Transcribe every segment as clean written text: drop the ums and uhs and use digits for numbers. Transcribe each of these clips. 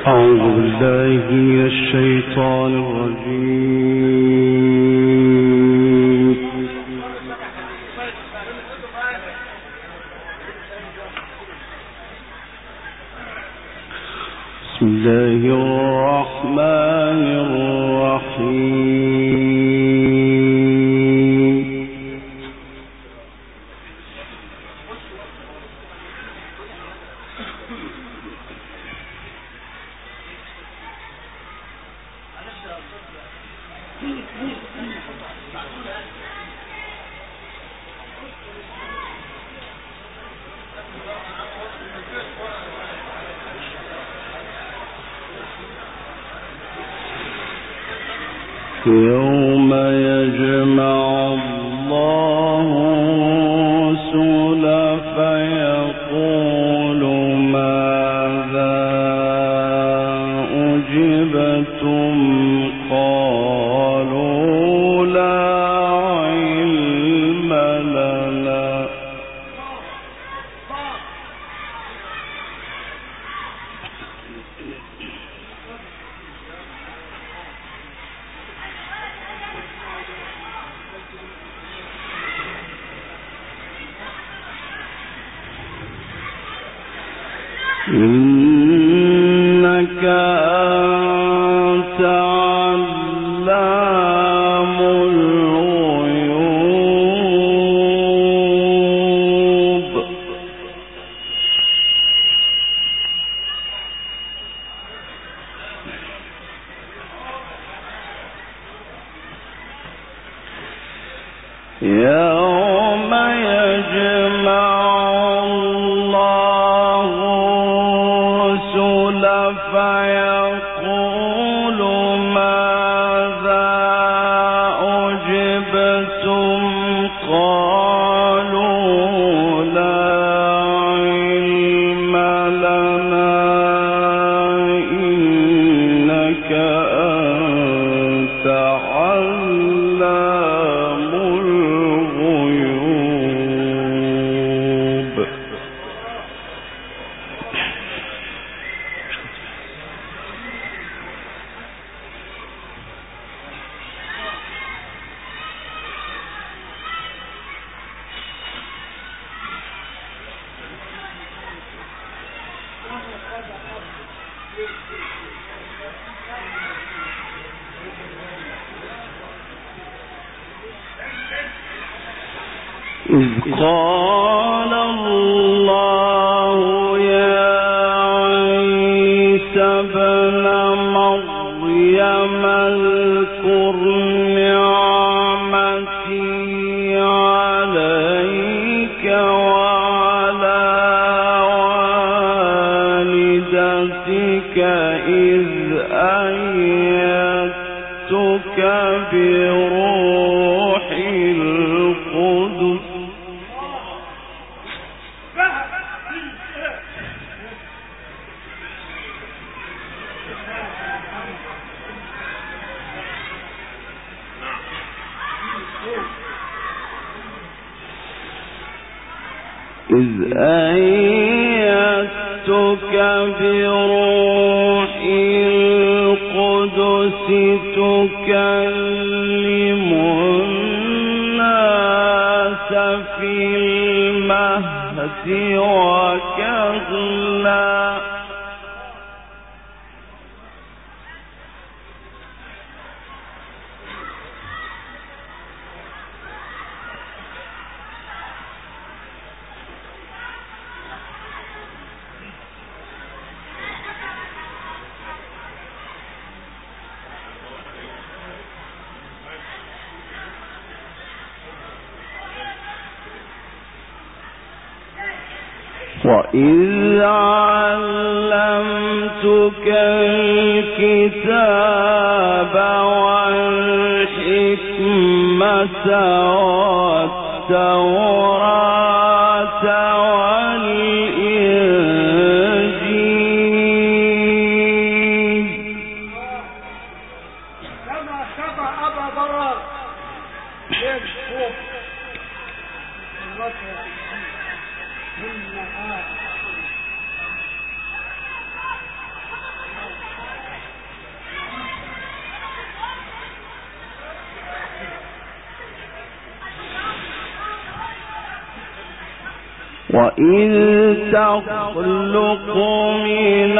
أعوذ بالله من الشيطان الرجيم. بسم الله الرحمن الرحيم. يوم يجمع الله الرسل فيقول ماذا أجبتم قالوا لا علم لنا إنك أنت علام الغيوب. يوم يجمع فيقول ماذا أجبتم قالوا لا علم لنا إنك أنت علام الغيوب. إذ قال الله يا عيسى ابن مريم اذكر نعمتي عليك وعلى والدتك إذ أيدتك بروح القدس إذ أيدتك بروح القدس تكلم الناس في المهد وكهلا. وإذ علمتك الكتاب والحكمة والتوراة والإنجيل كما شبع أبا ضرر ليه فوق وإذ تخلق من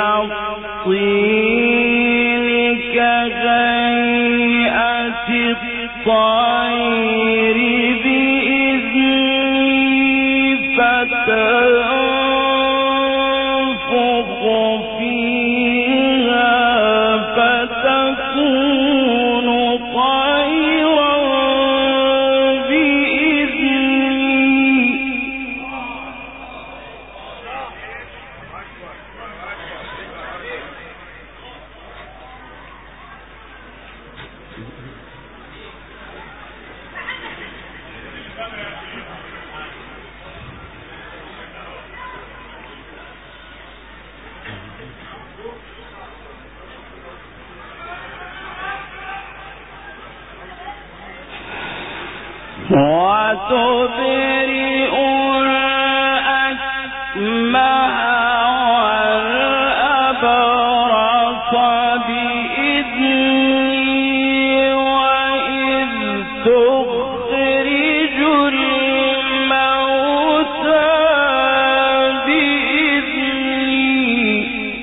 الطين كهيئة الطير بإذني فتنفخ فيها فتكون طيرا وتبرئ الأكمه والأبرص بإذني وإذ تخرج الموتى بإذني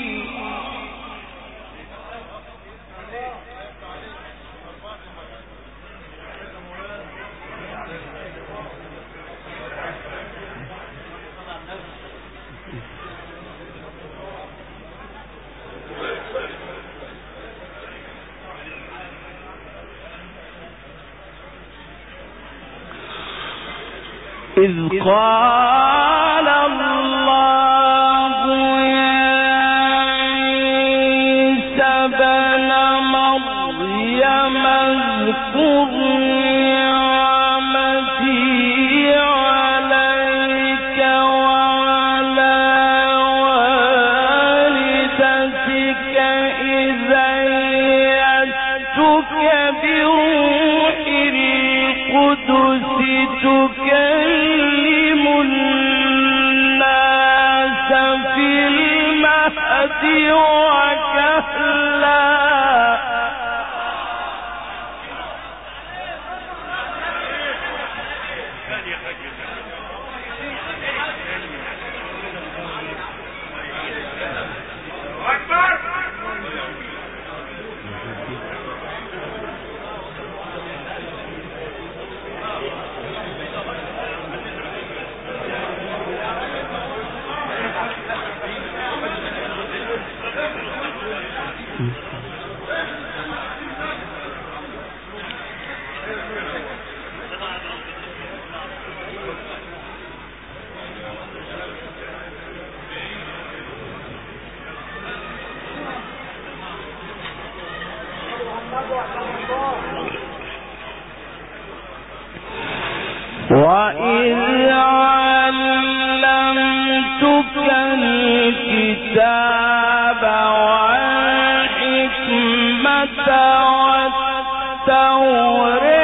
إذ قال الله يا عيسى ابن مريم اذكر نعمتي عليك وعلى والدتك إذ أيدتك بروح القدس تكلم الناس في المهد وكهلا وإذ علمتك الكتاب والحكمة والتوراة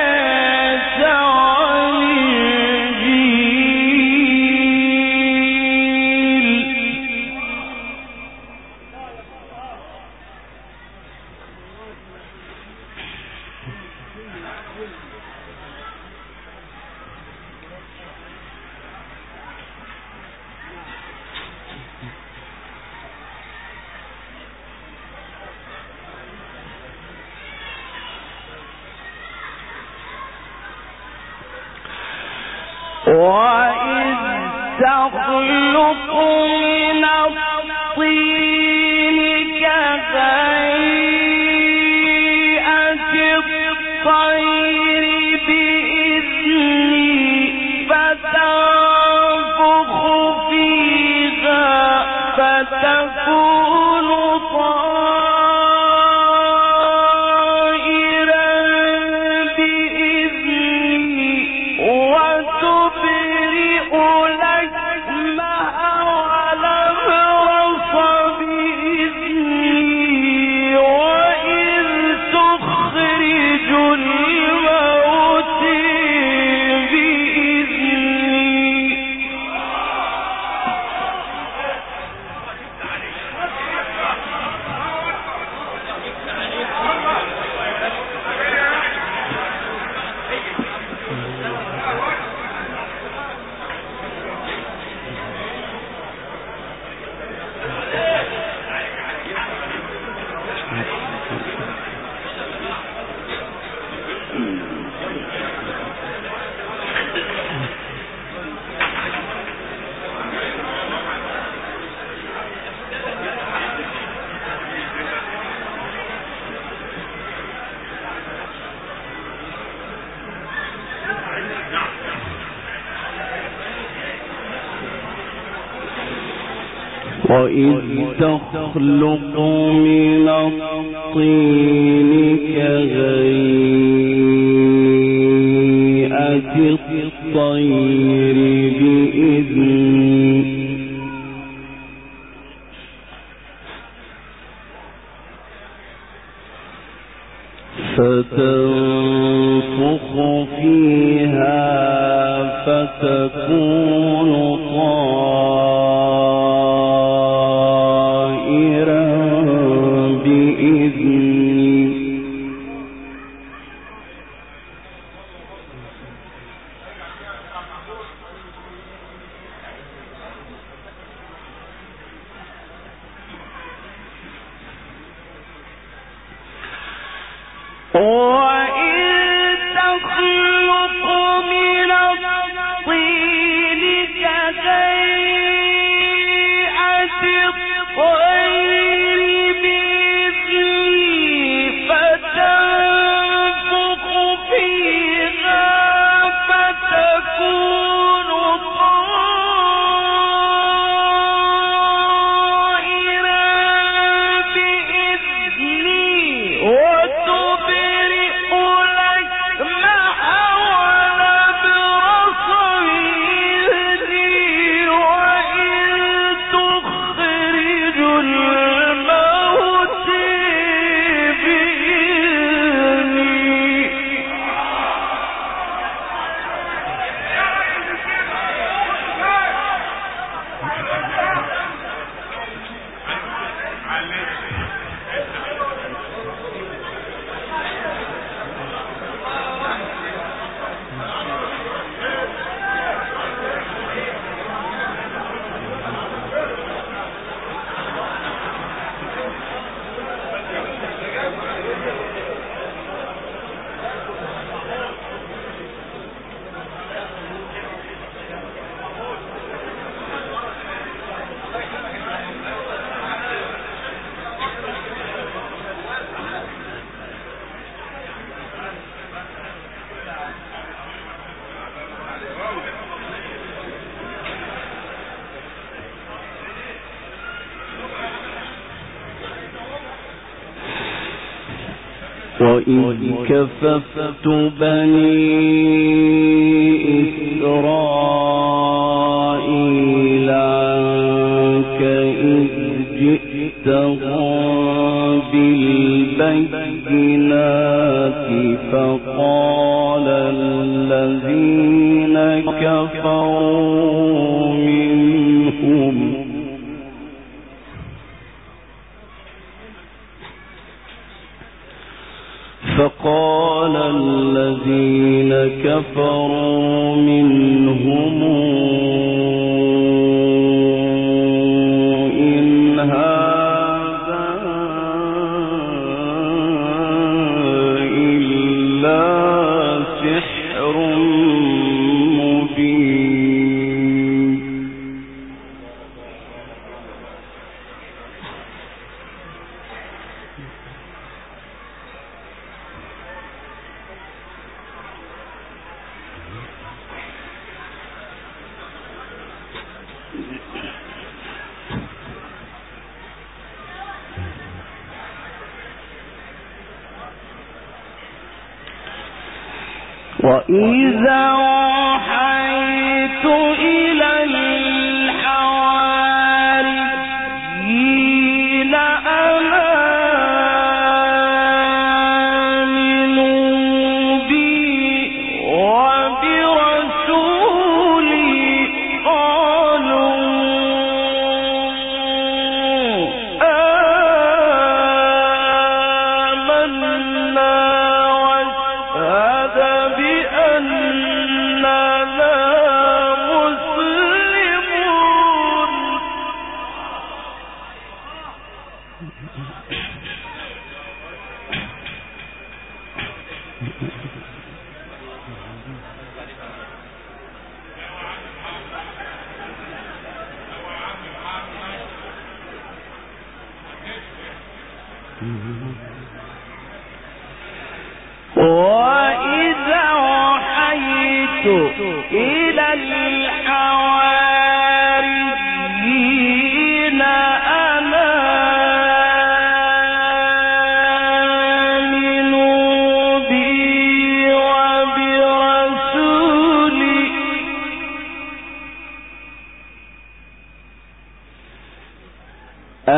وإذ تخلق من الطين كهيئة الطير بإذني فتنفخ فيها فتكون طائرا بإذني وتبرئ الأكمه والأبرص وإذ تخلق من الطين كهيئة الطير بإذني فتنفخ فيها فتكون طائرا بإذني وإذ تخلق من الطين كهيئة الطير بإذني فتنفخ فيها فتكون طائرا بإذني وإذ كففت بني إسرائيل عنك إذ جئتهم بالبينات فقال الذين كفروا منهم إن هذا إلا سحر مبين. وإذا أوحيت إلى الحواريين أن آمنوا بي وبرسولي قالوا آمنا واشهد بأننا مسلمون. وإذا أوحيت إلى الحواريين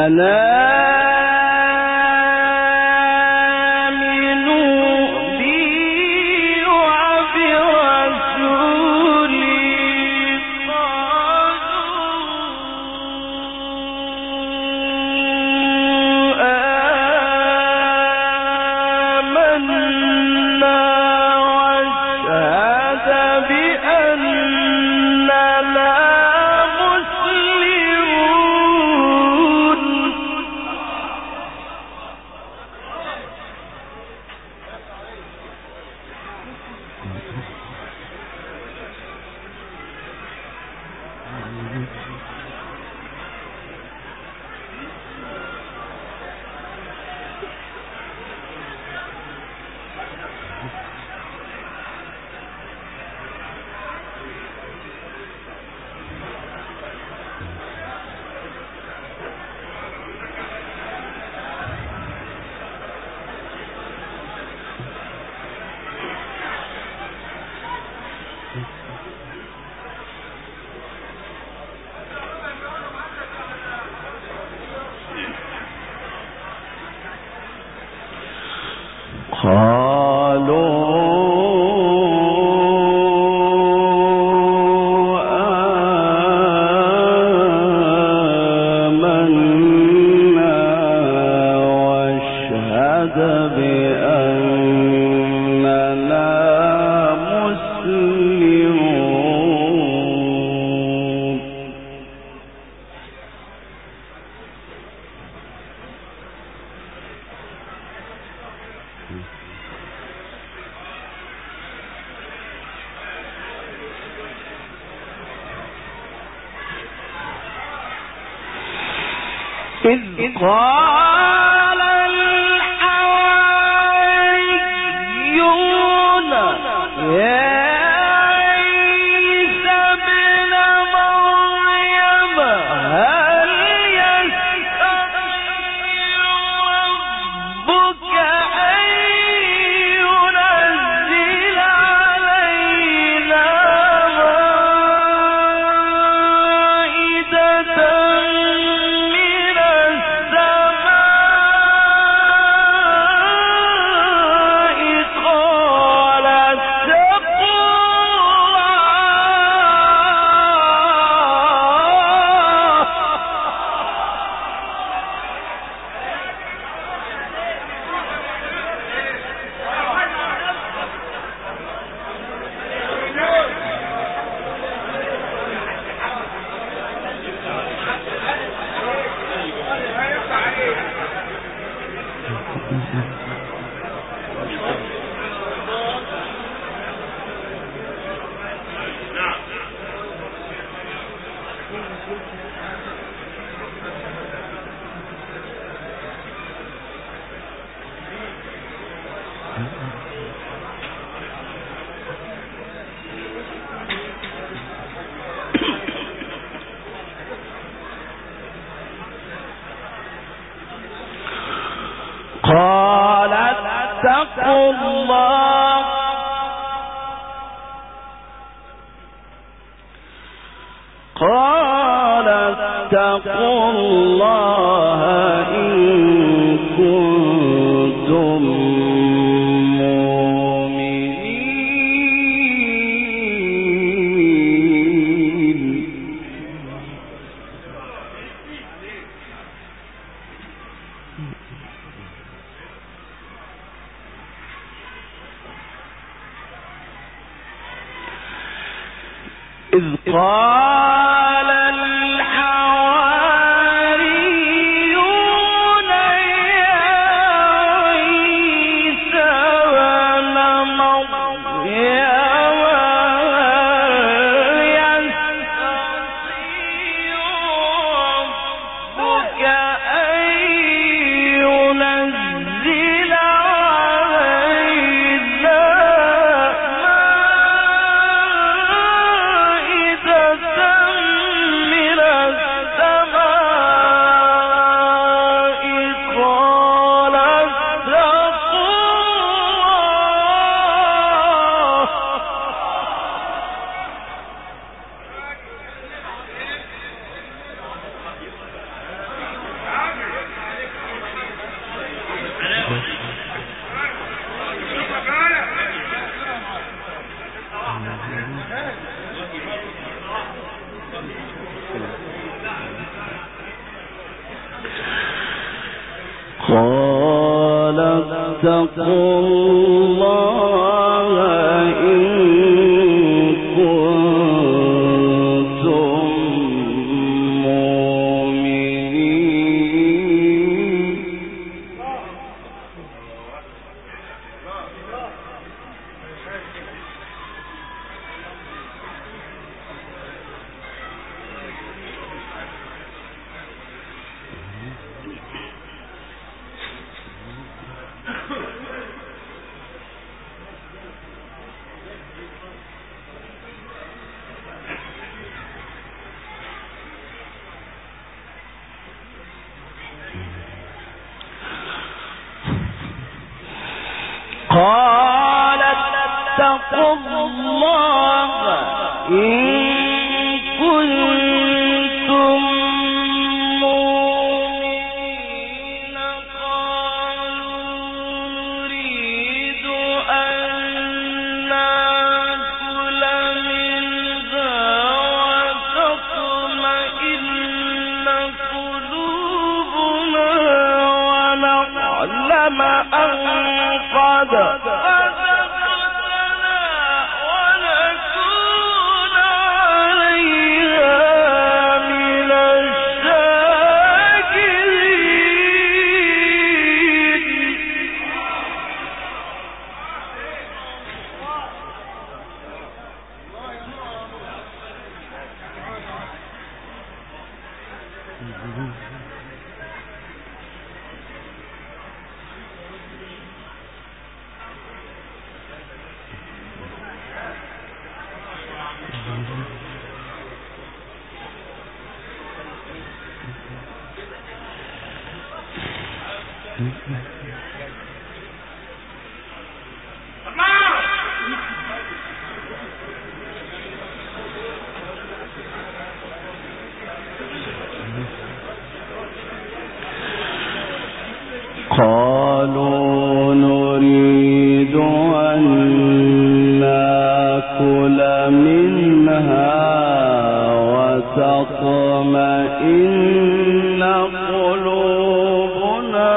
إذ قال الحواريون يا عيسى ابن مريم هل يستطيع ربك أن ينزل علينا قال اتقوا الله إن كنتم مؤمنين. إذ قال الحواريون يا عيسى ابن مريم هل يستطيع ربك أن ينزل علينا مائدة قال اتقوا الله إن كنتم مؤمنين. قال اتقوا الله إن كنتم مؤمنين. قالوا نريد أن نأكل منها وتطمئن قلوبنا ونعلم أن قد صدقتنا ونكون عليها من الشاكرين. قالوا نريد أن نأكل منها وتطمئن قلوبنا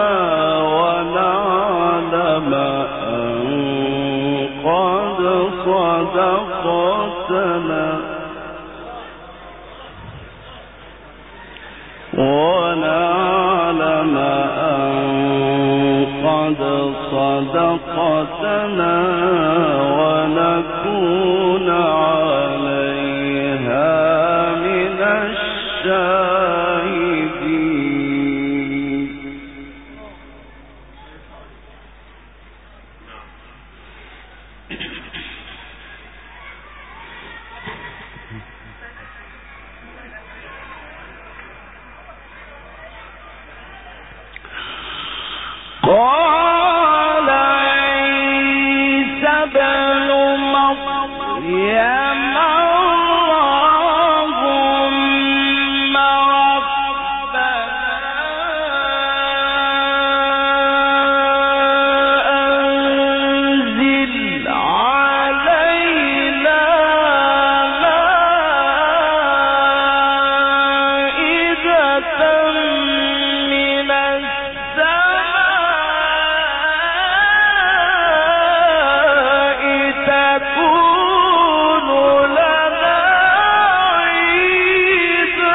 ونعلم أن قد صدقتنا ونعلم قد صدقتنا ونكون عليها من الشاهدين. قال عيسى ابن مريم اللهم ربنا أنزل علينا مائدة من السماء تكون لنا عيدا.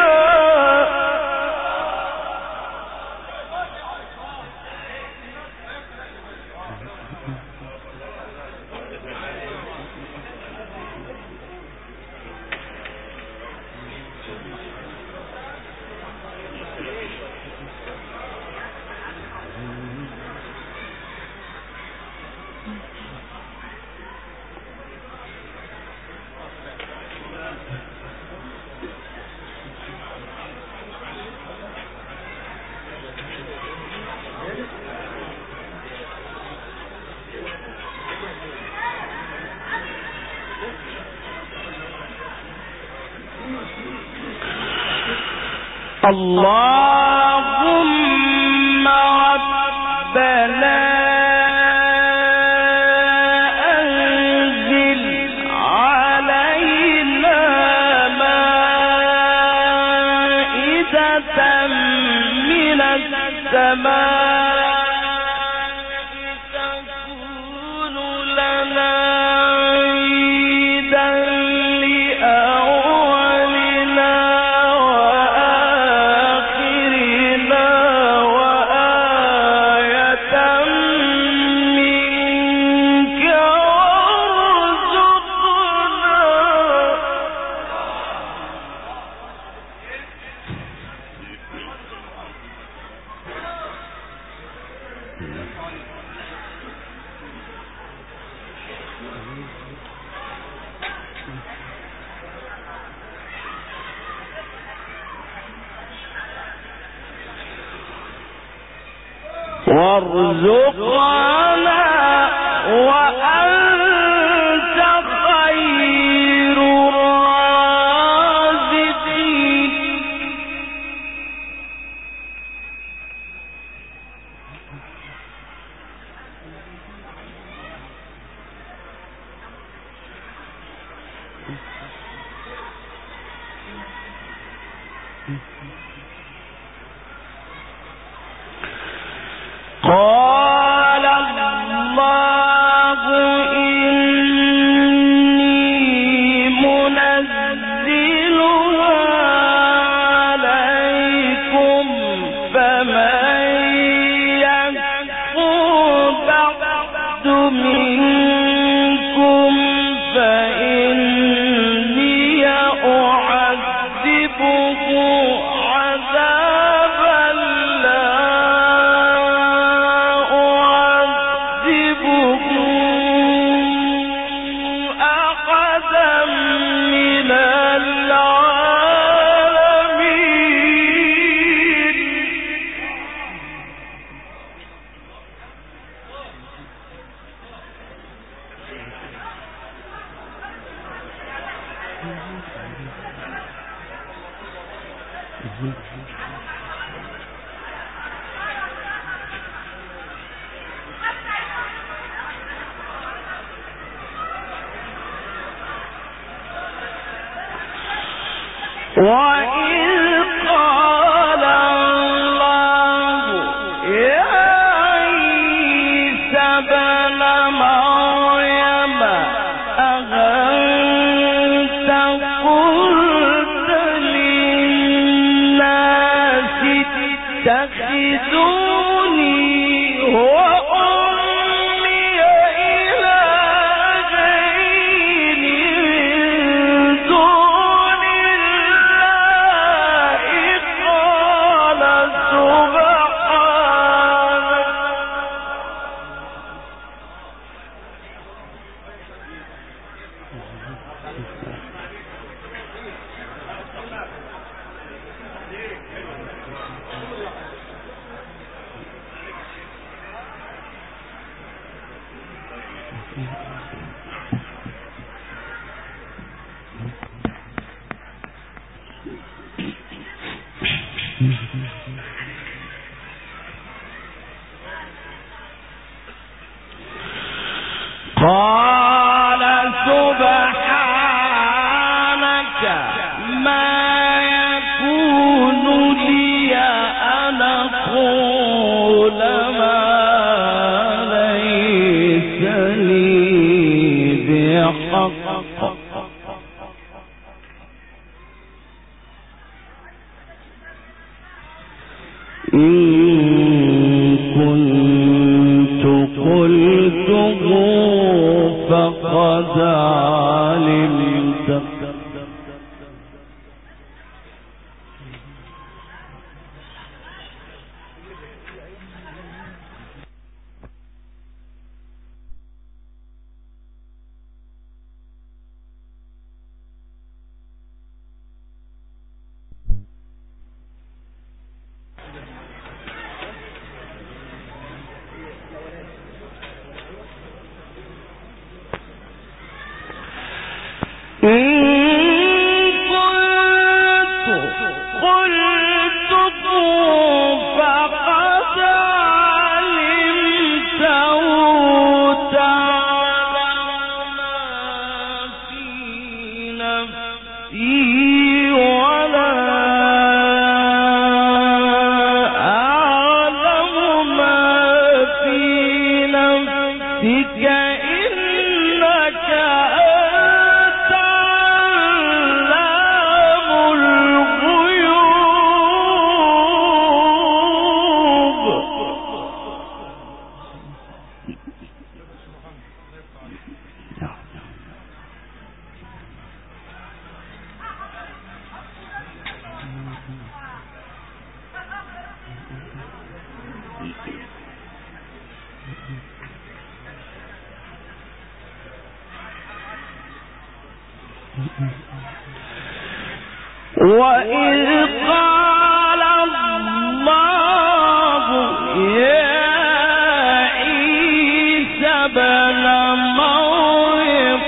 اللهم ربنا أنزل علينا مائدة من السماء وارزقنا وأنت خير الرازقين. قال الله إني منزلها عليكم فمن يكفر بعد منكم فإني أعذبه عذابا لا أعذبه أحدا من العالمين. وإذ قال الله يا عيسى ابن مريم أأنت قلت للناس اتخذوني وأمي إلهين من دون الله قال سبحانك قال سبحانك ما يكون لي أن أقول ما ليس لي بحق إن كنت قلته فقد علمت. وإذ قال الله يا عيسى ابن مريم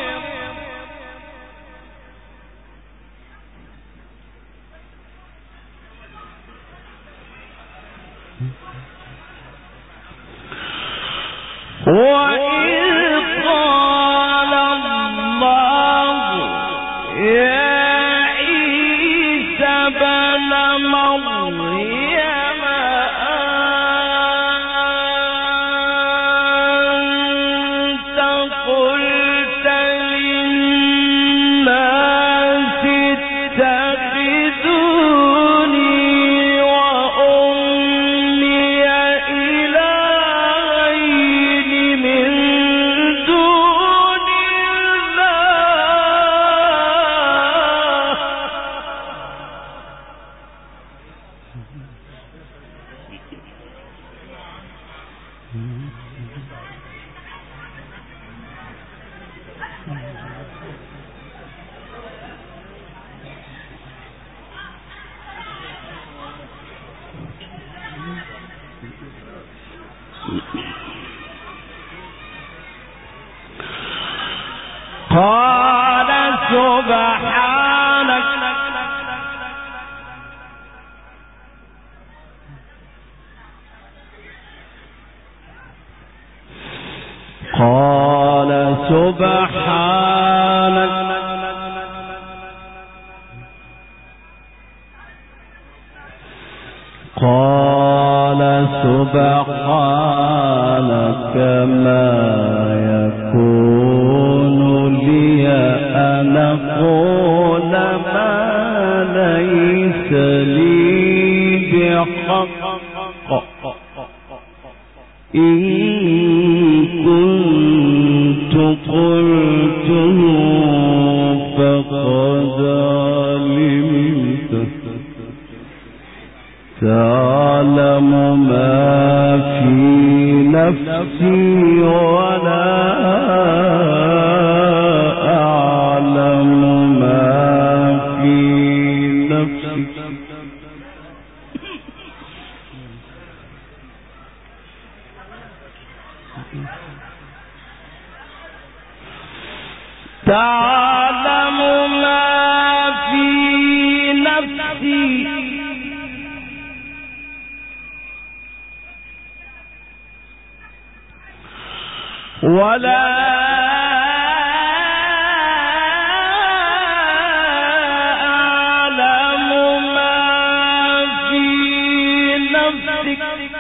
قال سبحانك ما يكون لي أن أقول ما ليس لي بحق إن كنت قلته فقد علمت تعلم ما في نفسي ولا أعلم ما في نفسك تعلم ما في نفسي ولا أعلم ما في نفسك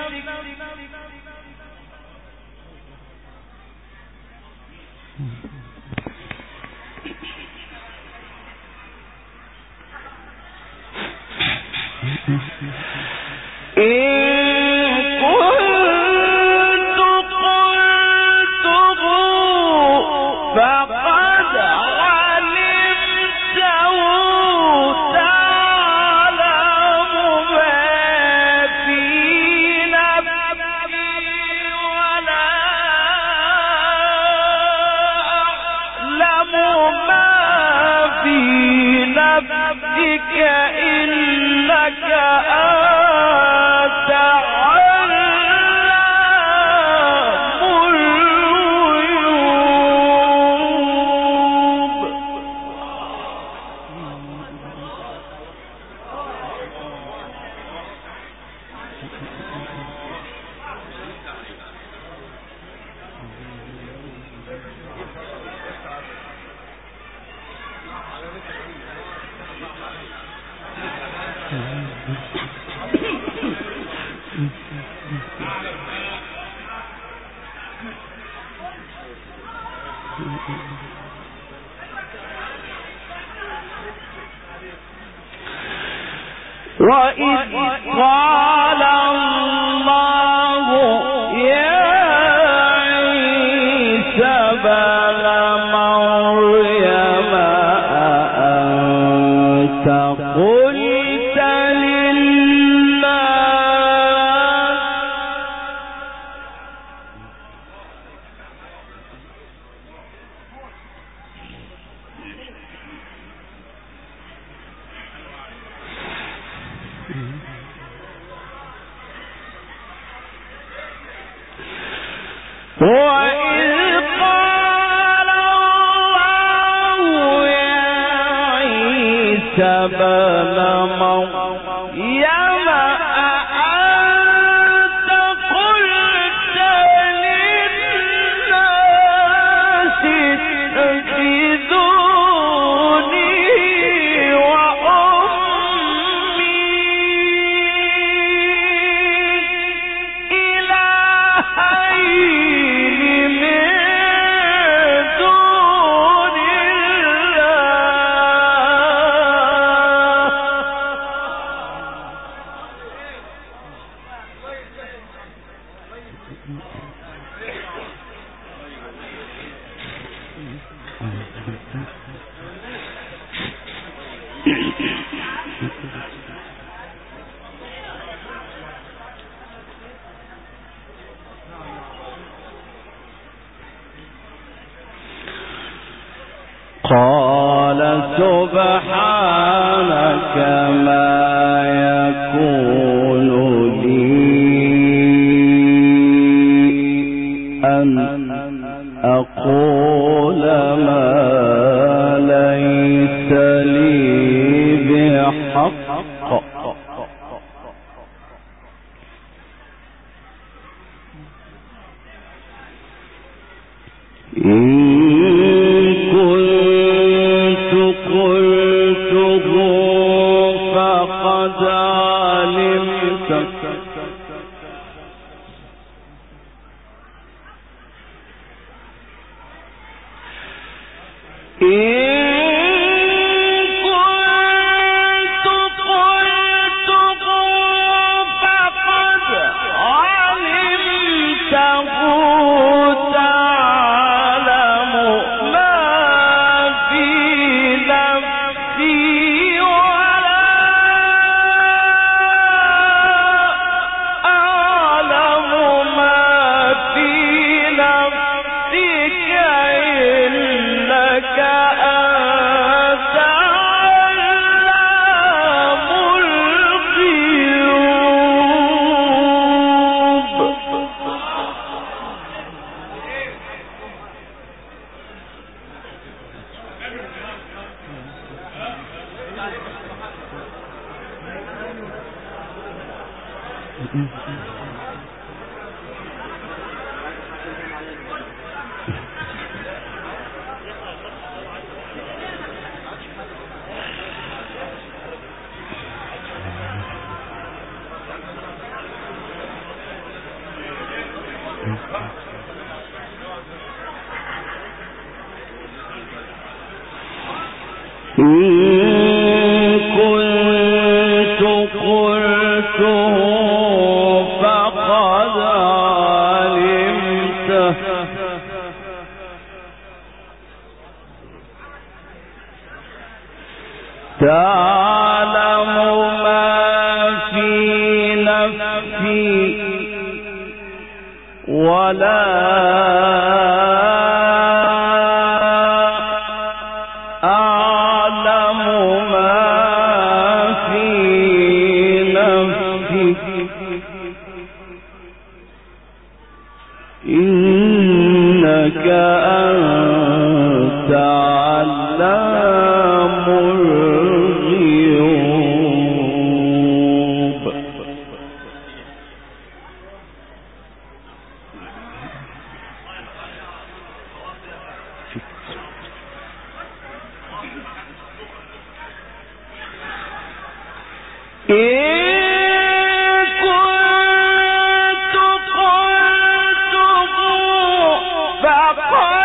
إنك أنت علام الغيوب وإذ قال الله يا عيسى ابن مريم أأنت قلت للناس وإذ قال الله يا عيسى ابن مريم أأنت قلت للناس اتخذوني وأمي إلهين من دون قال سبحانك ما يكون لي أن أقول ما ليس لي بحق كنت قلته فقد علمته تعلم ما في نفسي ولا إنك أنت علام الغيوب فقال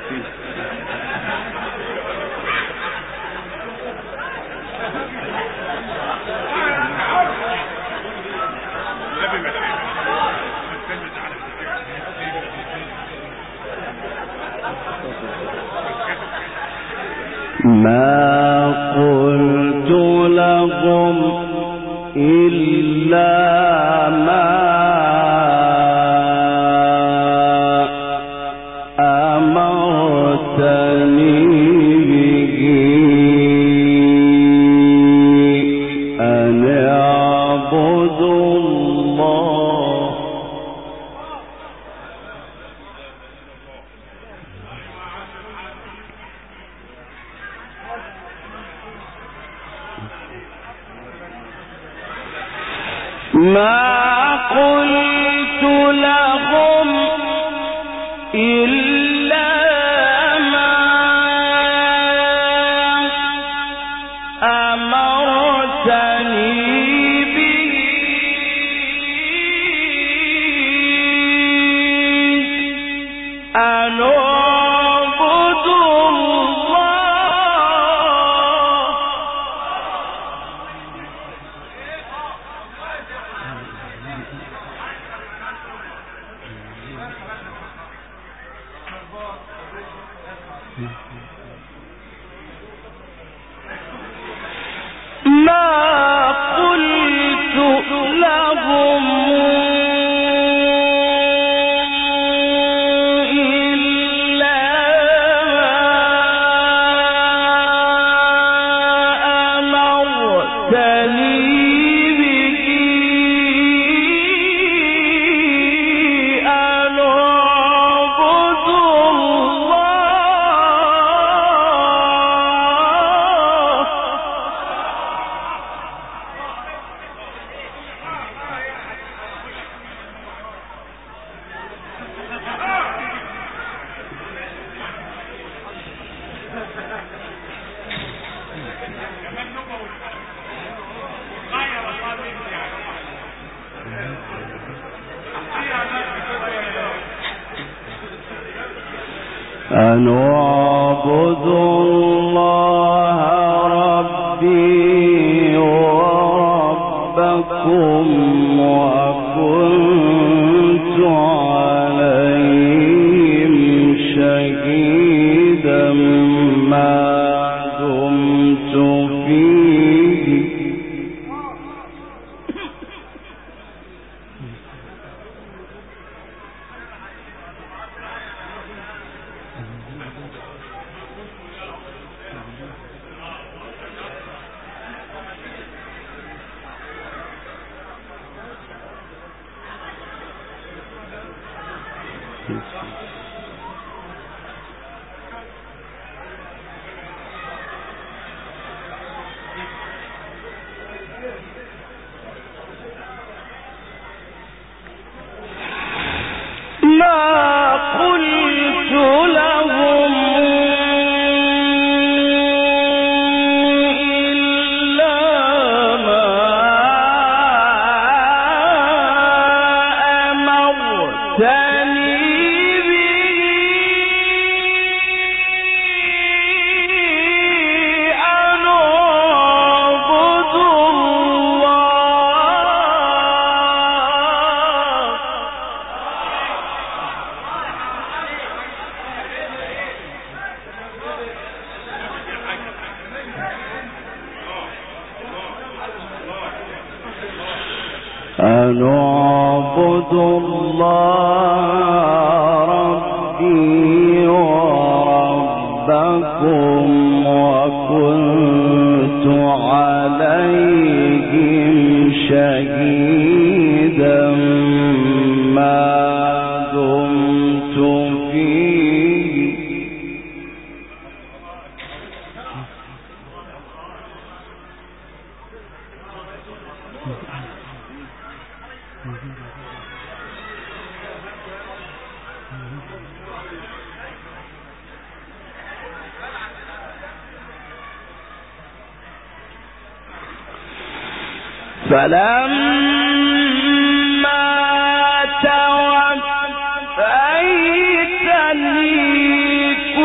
ما قلت لهم إلا ما أمرتني به أن اعبدوا الله. ما قلت لهم إلا ما أمرتني به أن اعبدوا الله. ما قلت لهم إلا ما أمرتني به أن اعبدوا الله. أن اعبدوا الله ربي وربكم وكنت عليهم شهيدا ما دمت فيه. ما قلت لهم إلا ما أمرتني به أن اعبدوا الله. أن اعبدوا الله ربي وربكم وكنت عليهم شهيدا ما دمت فيه. فلما توفيتني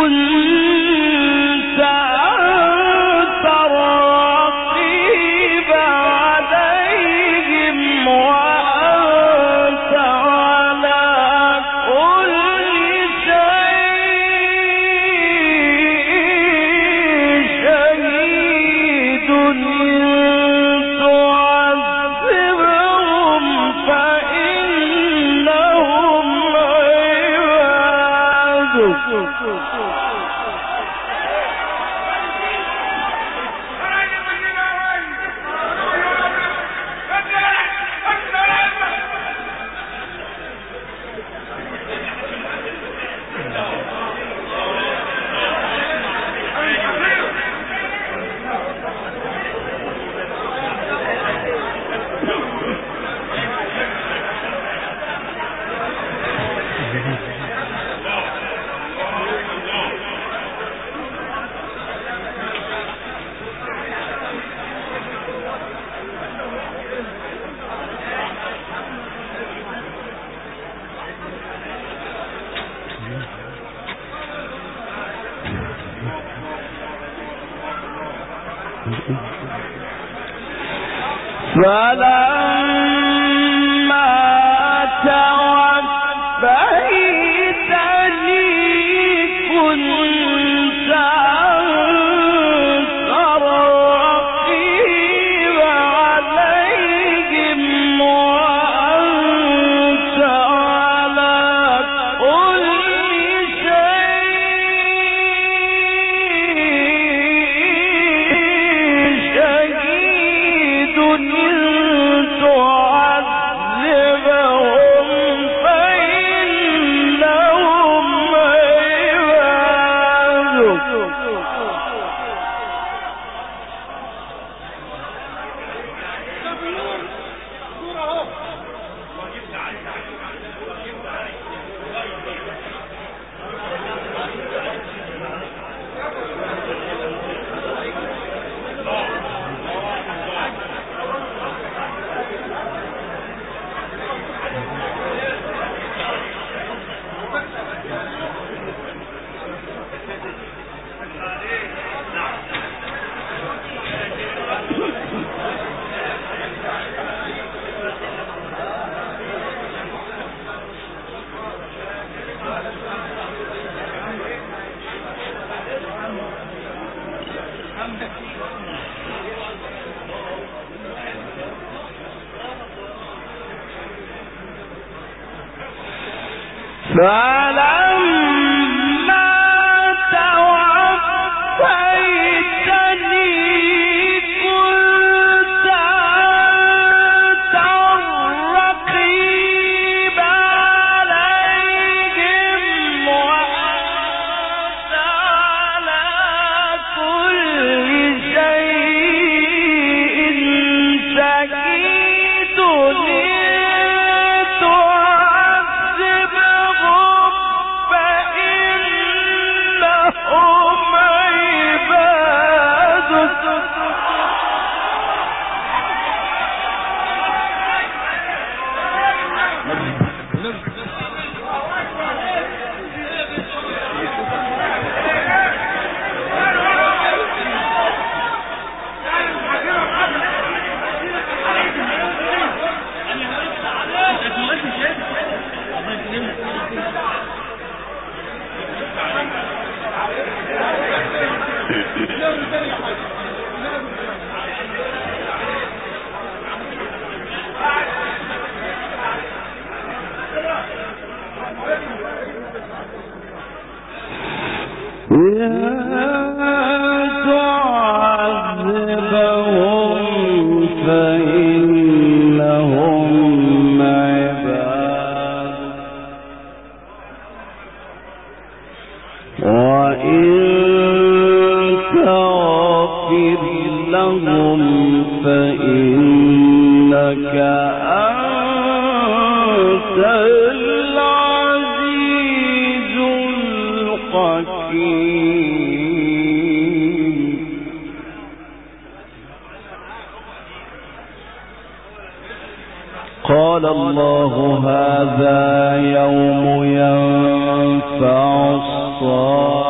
قال الله هذا يوم ينفع الصادقين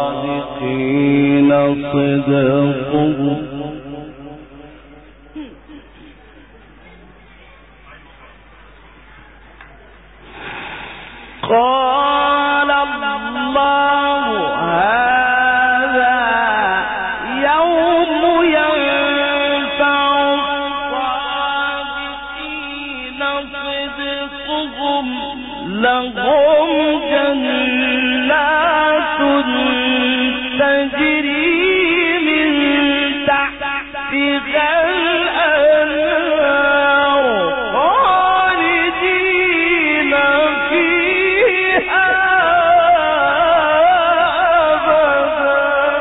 حين صدقهم قال الله هذا يوم ينفع الصادقين صدقهم لهم جنات تجري من تحتها الأنهار خالدين فيها أبدا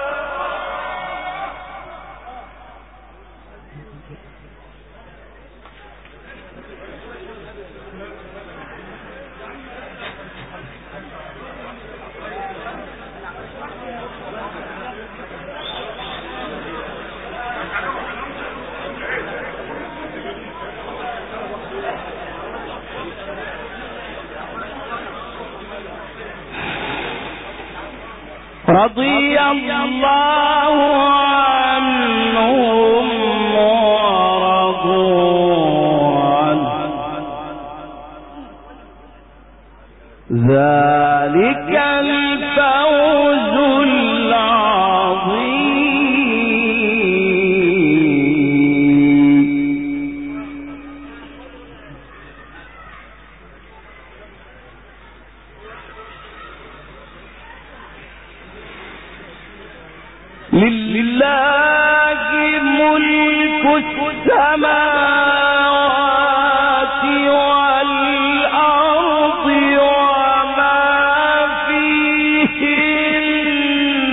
رضي الله عنهم ورضوا عنه ذلك الفوز العظيم لله ملك السماوات والأرض وما فيهن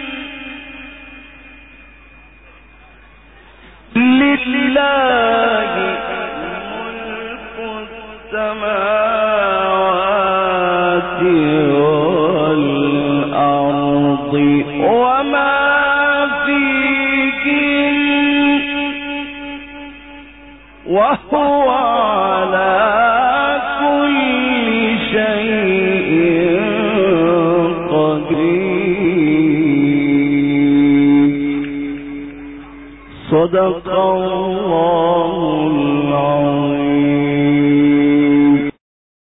لله ملك السماوات والأرض وما وهو على كل شيء قدير صدق الله